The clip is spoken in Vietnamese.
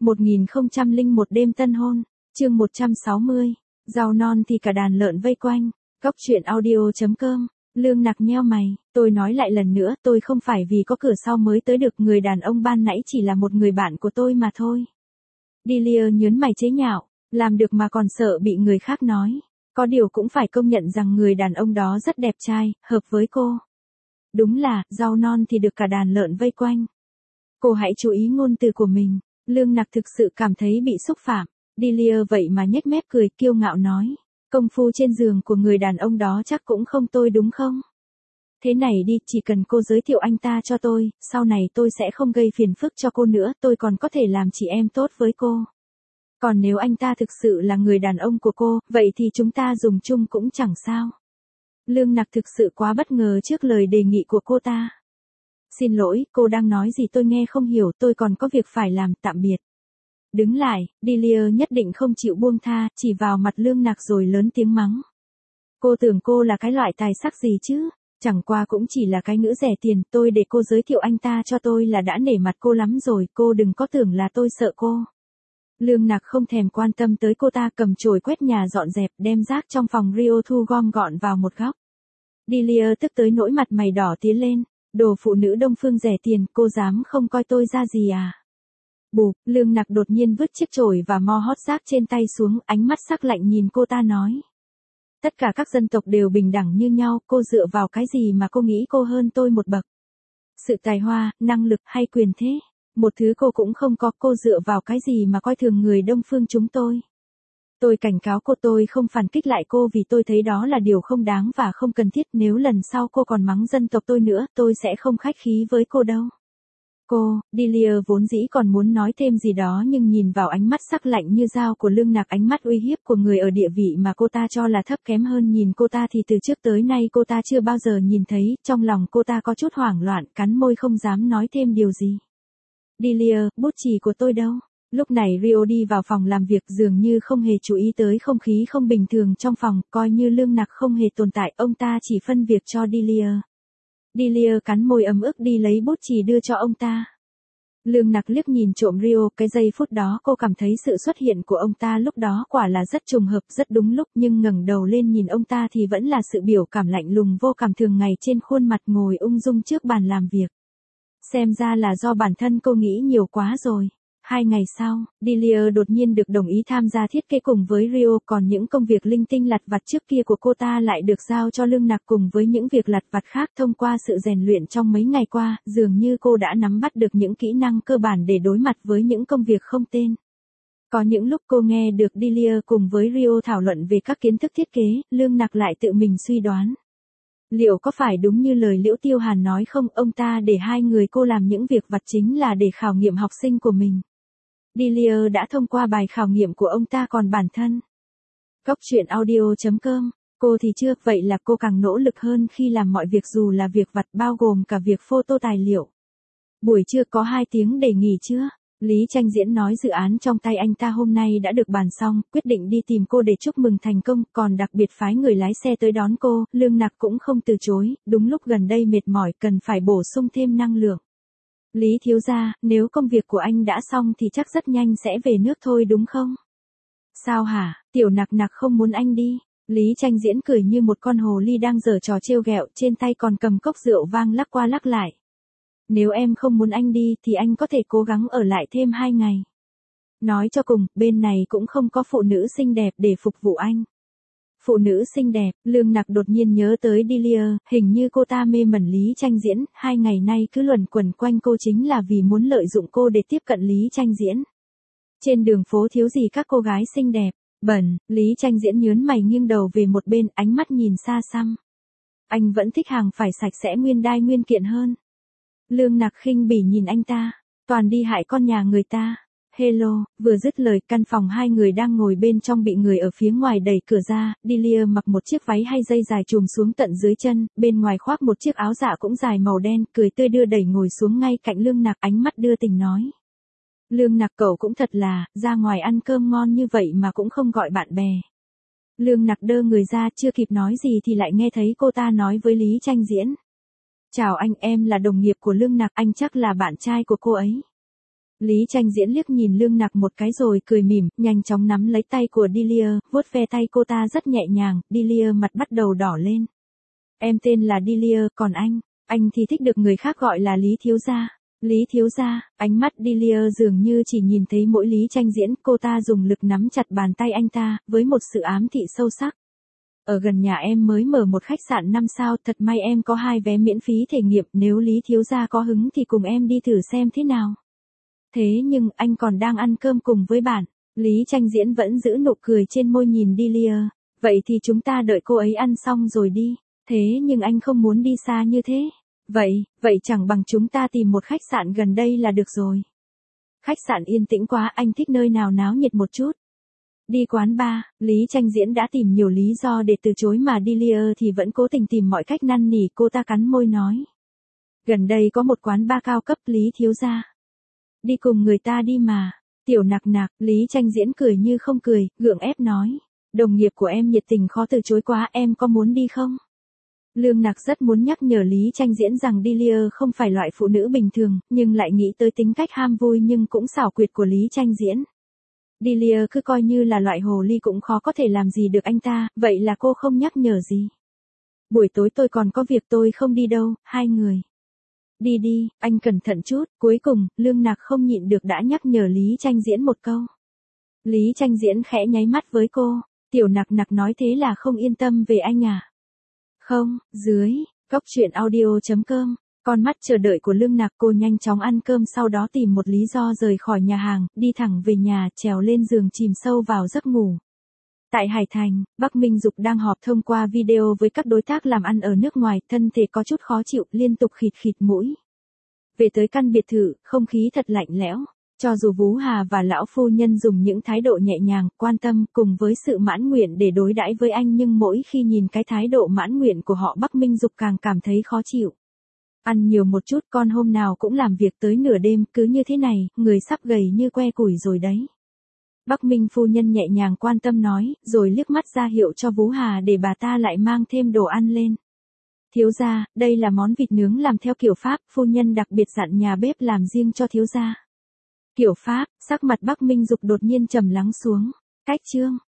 1001 đêm tân hôn, chương 160, rau non thì cả đàn lợn vây quanh, góc truyện audio.com, Lương Nặc nheo mày, tôi nói lại lần nữa, tôi không phải vì có cửa sau mới tới được, người đàn ông ban nãy chỉ là một người bạn của tôi mà thôi. Delia nhớn mày chế nhạo, làm được mà còn sợ bị người khác nói, có điều cũng phải công nhận rằng người đàn ông đó rất đẹp trai, hợp với cô. Đúng là, rau non thì được cả đàn lợn vây quanh. Cô hãy chú ý ngôn từ của mình. Lương Nặc thực sự cảm thấy bị xúc phạm. Delia vậy mà nhếch mép cười, kiêu ngạo nói. Công phu trên giường của người đàn ông đó chắc cũng không tôi đúng không? Thế này đi, chỉ cần cô giới thiệu anh ta cho tôi, sau này tôi sẽ không gây phiền phức cho cô nữa, tôi còn có thể làm chị em tốt với cô. Còn nếu anh ta thực sự là người đàn ông của cô, vậy thì chúng ta dùng chung cũng chẳng sao. Lương Nặc thực sự quá bất ngờ trước lời đề nghị của cô ta. Xin lỗi, cô đang nói gì tôi nghe không hiểu, tôi còn có việc phải làm, tạm biệt. Đứng lại, Delia nhất định không chịu buông tha, chỉ vào mặt Lương Nặc rồi lớn tiếng mắng. Cô tưởng cô là cái loại tài sắc gì chứ, chẳng qua cũng chỉ là cái ngữ rẻ tiền, tôi để cô giới thiệu anh ta cho tôi là đã nể mặt cô lắm rồi, cô đừng có tưởng là tôi sợ cô. Lương Nặc không thèm quan tâm tới cô ta, cầm chổi quét nhà dọn dẹp, đem rác trong phòng Rio thu gom gọn vào một góc. Delia tức tới nỗi mặt mày đỏ tía lên. Đồ phụ nữ Đông Phương rẻ tiền, cô dám không coi tôi ra gì à? Bụp, Lương Nặc đột nhiên vứt chiếc chổi và mo hót rác trên tay xuống, ánh mắt sắc lạnh nhìn cô ta nói. Tất cả các dân tộc đều bình đẳng như nhau, cô dựa vào cái gì mà cô nghĩ cô hơn tôi một bậc? Sự tài hoa, năng lực hay quyền thế? Một thứ cô cũng không có, cô dựa vào cái gì mà coi thường người Đông Phương chúng tôi? Tôi cảnh cáo cô, tôi không phản kích lại cô vì tôi thấy đó là điều không đáng và không cần thiết, nếu lần sau cô còn mắng dân tộc tôi nữa, tôi sẽ không khách khí với cô đâu. Cô, Delia vốn dĩ còn muốn nói thêm gì đó nhưng nhìn vào ánh mắt sắc lạnh như dao của Lương Nặc, ánh mắt uy hiếp của người ở địa vị mà cô ta cho là thấp kém hơn nhìn cô ta thì từ trước tới nay cô ta chưa bao giờ nhìn thấy, trong lòng cô ta có chút hoảng loạn, cắn môi không dám nói thêm điều gì. Delia, bút chì của tôi đâu? Lúc này Rio đi vào phòng làm việc, dường như không hề chú ý tới không khí không bình thường trong phòng, coi như Lương Nặc không hề tồn tại, ông ta chỉ phân việc cho Delia. Delia cắn môi ấm ức đi lấy bút chì đưa cho ông ta. Lương Nặc liếc nhìn trộm Rio, cái giây phút đó cô cảm thấy sự xuất hiện của ông ta lúc đó quả là rất trùng hợp, rất đúng lúc, nhưng ngẩng đầu lên nhìn ông ta thì vẫn là sự biểu cảm lạnh lùng vô cảm thường ngày trên khuôn mặt, ngồi ung dung trước bàn làm việc. Xem ra là do bản thân cô nghĩ nhiều quá rồi. 2 ngày sau, Delia đột nhiên được đồng ý tham gia thiết kế cùng với Rio, còn những công việc linh tinh lặt vặt trước kia của cô ta lại được giao cho Lương Nặc cùng với những việc lặt vặt khác. Thông qua sự rèn luyện trong mấy ngày qua, dường như cô đã nắm bắt được những kỹ năng cơ bản để đối mặt với những công việc không tên. Có những lúc cô nghe được Delia cùng với Rio thảo luận về các kiến thức thiết kế, Lương Nặc lại tự mình suy đoán. Liệu có phải đúng như lời Liễu Tiêu Hàn nói không, ông ta để hai người cô làm những việc vặt chính là để khảo nghiệm học sinh của mình. Delia đã thông qua bài khảo nghiệm của ông ta, còn bản thân. Góc truyện audio.com, cô thì chưa, vậy là cô càng nỗ lực hơn khi làm mọi việc dù là việc vặt, bao gồm cả việc photo tài liệu. Buổi trưa có 2 tiếng để nghỉ trưa. Lý Tranh Diễn nói dự án trong tay anh ta hôm nay đã được bàn xong, quyết định đi tìm cô để chúc mừng thành công, còn đặc biệt phái người lái xe tới đón cô. Lương Nặc cũng không từ chối, đúng lúc gần đây mệt mỏi cần phải bổ sung thêm năng lượng. Lý thiếu gia, nếu công việc của anh đã xong thì chắc rất nhanh sẽ về nước thôi đúng không? Sao hả, Tiểu Nặc Nặc không muốn anh đi. Lý Tranh Diễn cười như một con hồ ly đang giở trò trêu ghẹo, trên tay còn cầm cốc rượu vang lắc qua lắc lại. Nếu em không muốn anh đi thì anh có thể cố gắng ở lại thêm 2 ngày. Nói cho cùng, bên này cũng không có phụ nữ xinh đẹp để phục vụ anh. Phụ nữ xinh đẹp, Lương Nặc đột nhiên nhớ tới Delia, hình như cô ta mê mẩn Lý Tranh Diễn, 2 ngày nay cứ luẩn quẩn quanh cô chính là vì muốn lợi dụng cô để tiếp cận Lý Tranh Diễn. Trên đường phố thiếu gì các cô gái xinh đẹp, bẩn, Lý Tranh Diễn nhớn mày nghiêng đầu về một bên, ánh mắt nhìn xa xăm. Anh vẫn thích hàng phải sạch sẽ nguyên đai nguyên kiện hơn. Lương Nặc khinh bỉ nhìn anh ta, toàn đi hại con nhà người ta. Hello, vừa dứt lời, căn phòng hai người đang ngồi bên trong bị người ở phía ngoài đẩy cửa ra. Delia mặc một chiếc váy hay dây dài trùm xuống tận dưới chân, bên ngoài khoác một chiếc áo dạ cũng dài màu đen, cười tươi đưa đẩy ngồi xuống ngay cạnh Lương Nặc, ánh mắt đưa tình nói. Lương Nặc, cậu cũng thật là, ra ngoài ăn cơm ngon như vậy mà cũng không gọi bạn bè. Lương Nặc đơ người ra, chưa kịp nói gì thì lại nghe thấy cô ta nói với Lý Tranh Diễn. Chào anh, em là đồng nghiệp của Lương Nặc, anh chắc là bạn trai của cô ấy. Lý Tranh Diễn liếc nhìn Lương Nặc một cái rồi cười mỉm, nhanh chóng nắm lấy tay của Delia, vuốt ve tay cô ta rất nhẹ nhàng, Delia mặt bắt đầu đỏ lên. Em tên là Delia, còn anh thì thích được người khác gọi là Lý thiếu gia. Lý thiếu gia, ánh mắt Delia dường như chỉ nhìn thấy mỗi Lý Tranh Diễn, cô ta dùng lực nắm chặt bàn tay anh ta, với một sự ám thị sâu sắc. Ở gần nhà em mới mở một khách sạn 5 sao, thật may em có 2 vé miễn phí thể nghiệm, nếu Lý thiếu gia có hứng thì cùng em đi thử xem thế nào. Thế nhưng anh còn đang ăn cơm cùng với bạn. Lý Tranh Diễn vẫn giữ nụ cười trên môi nhìn Delia. Vậy thì chúng ta đợi cô ấy ăn xong rồi đi. Thế nhưng anh không muốn đi xa như thế. Vậy chẳng bằng chúng ta tìm một khách sạn gần đây là được rồi. Khách sạn yên tĩnh quá, anh thích nơi nào náo nhiệt một chút. Đi quán bar, Lý Tranh Diễn đã tìm nhiều lý do để từ chối mà Delia thì vẫn cố tình tìm mọi cách năn nỉ, cô ta cắn môi nói. Gần đây có một quán bar cao cấp, Lý thiếu gia. Đi cùng người ta đi mà. Tiểu Nặc Nặc, Lý Tranh Diễn cười như không cười, gượng ép nói. Đồng nghiệp của em nhiệt tình khó từ chối quá, em có muốn đi không? Lương Nặc rất muốn nhắc nhở Lý Tranh Diễn rằng Delia không phải loại phụ nữ bình thường, nhưng lại nghĩ tới tính cách ham vui nhưng cũng xảo quyệt của Lý Tranh Diễn. Delia cứ coi như là loại hồ ly cũng khó có thể làm gì được anh ta, vậy là cô không nhắc nhở gì. Buổi tối tôi còn có việc, tôi không đi đâu, hai người. Đi, anh cẩn thận chút. Cuối cùng, Lương Nặc không nhịn được đã nhắc nhở Lý Tranh Diễn một câu. Lý Tranh Diễn khẽ nháy mắt với cô. Tiểu Nặc Nặc nói thế là không yên tâm về anh à? Không, dưới, cốc truyện audio.com. Con mắt chờ đợi của Lương Nặc, cô nhanh chóng ăn cơm, sau đó tìm một lý do rời khỏi nhà hàng, đi thẳng về nhà, trèo lên giường chìm sâu vào giấc ngủ. Tại Hải Thành, Bắc Minh Dục đang họp thông qua video với các đối tác làm ăn ở nước ngoài, thân thể có chút khó chịu, liên tục khịt khịt mũi. Về tới căn biệt thự, không khí thật lạnh lẽo. Cho dù Vú Hà và lão phu nhân dùng những thái độ nhẹ nhàng, quan tâm cùng với sự mãn nguyện để đối đãi với anh, nhưng mỗi khi nhìn cái thái độ mãn nguyện của họ, Bắc Minh Dục càng cảm thấy khó chịu. Ăn nhiều một chút, con hôm nào cũng làm việc tới nửa đêm, cứ như thế này, người sắp gầy như que củi rồi đấy. Bắc Minh phu nhân nhẹ nhàng quan tâm nói, rồi liếc mắt ra hiệu cho Vú Hà để bà ta lại mang thêm đồ ăn lên. Thiếu gia, đây là món vịt nướng làm theo kiểu Pháp, phu nhân đặc biệt dặn nhà bếp làm riêng cho thiếu gia. Kiểu Pháp, sắc mặt Bắc Minh Dục đột nhiên trầm lắng xuống. Cách chương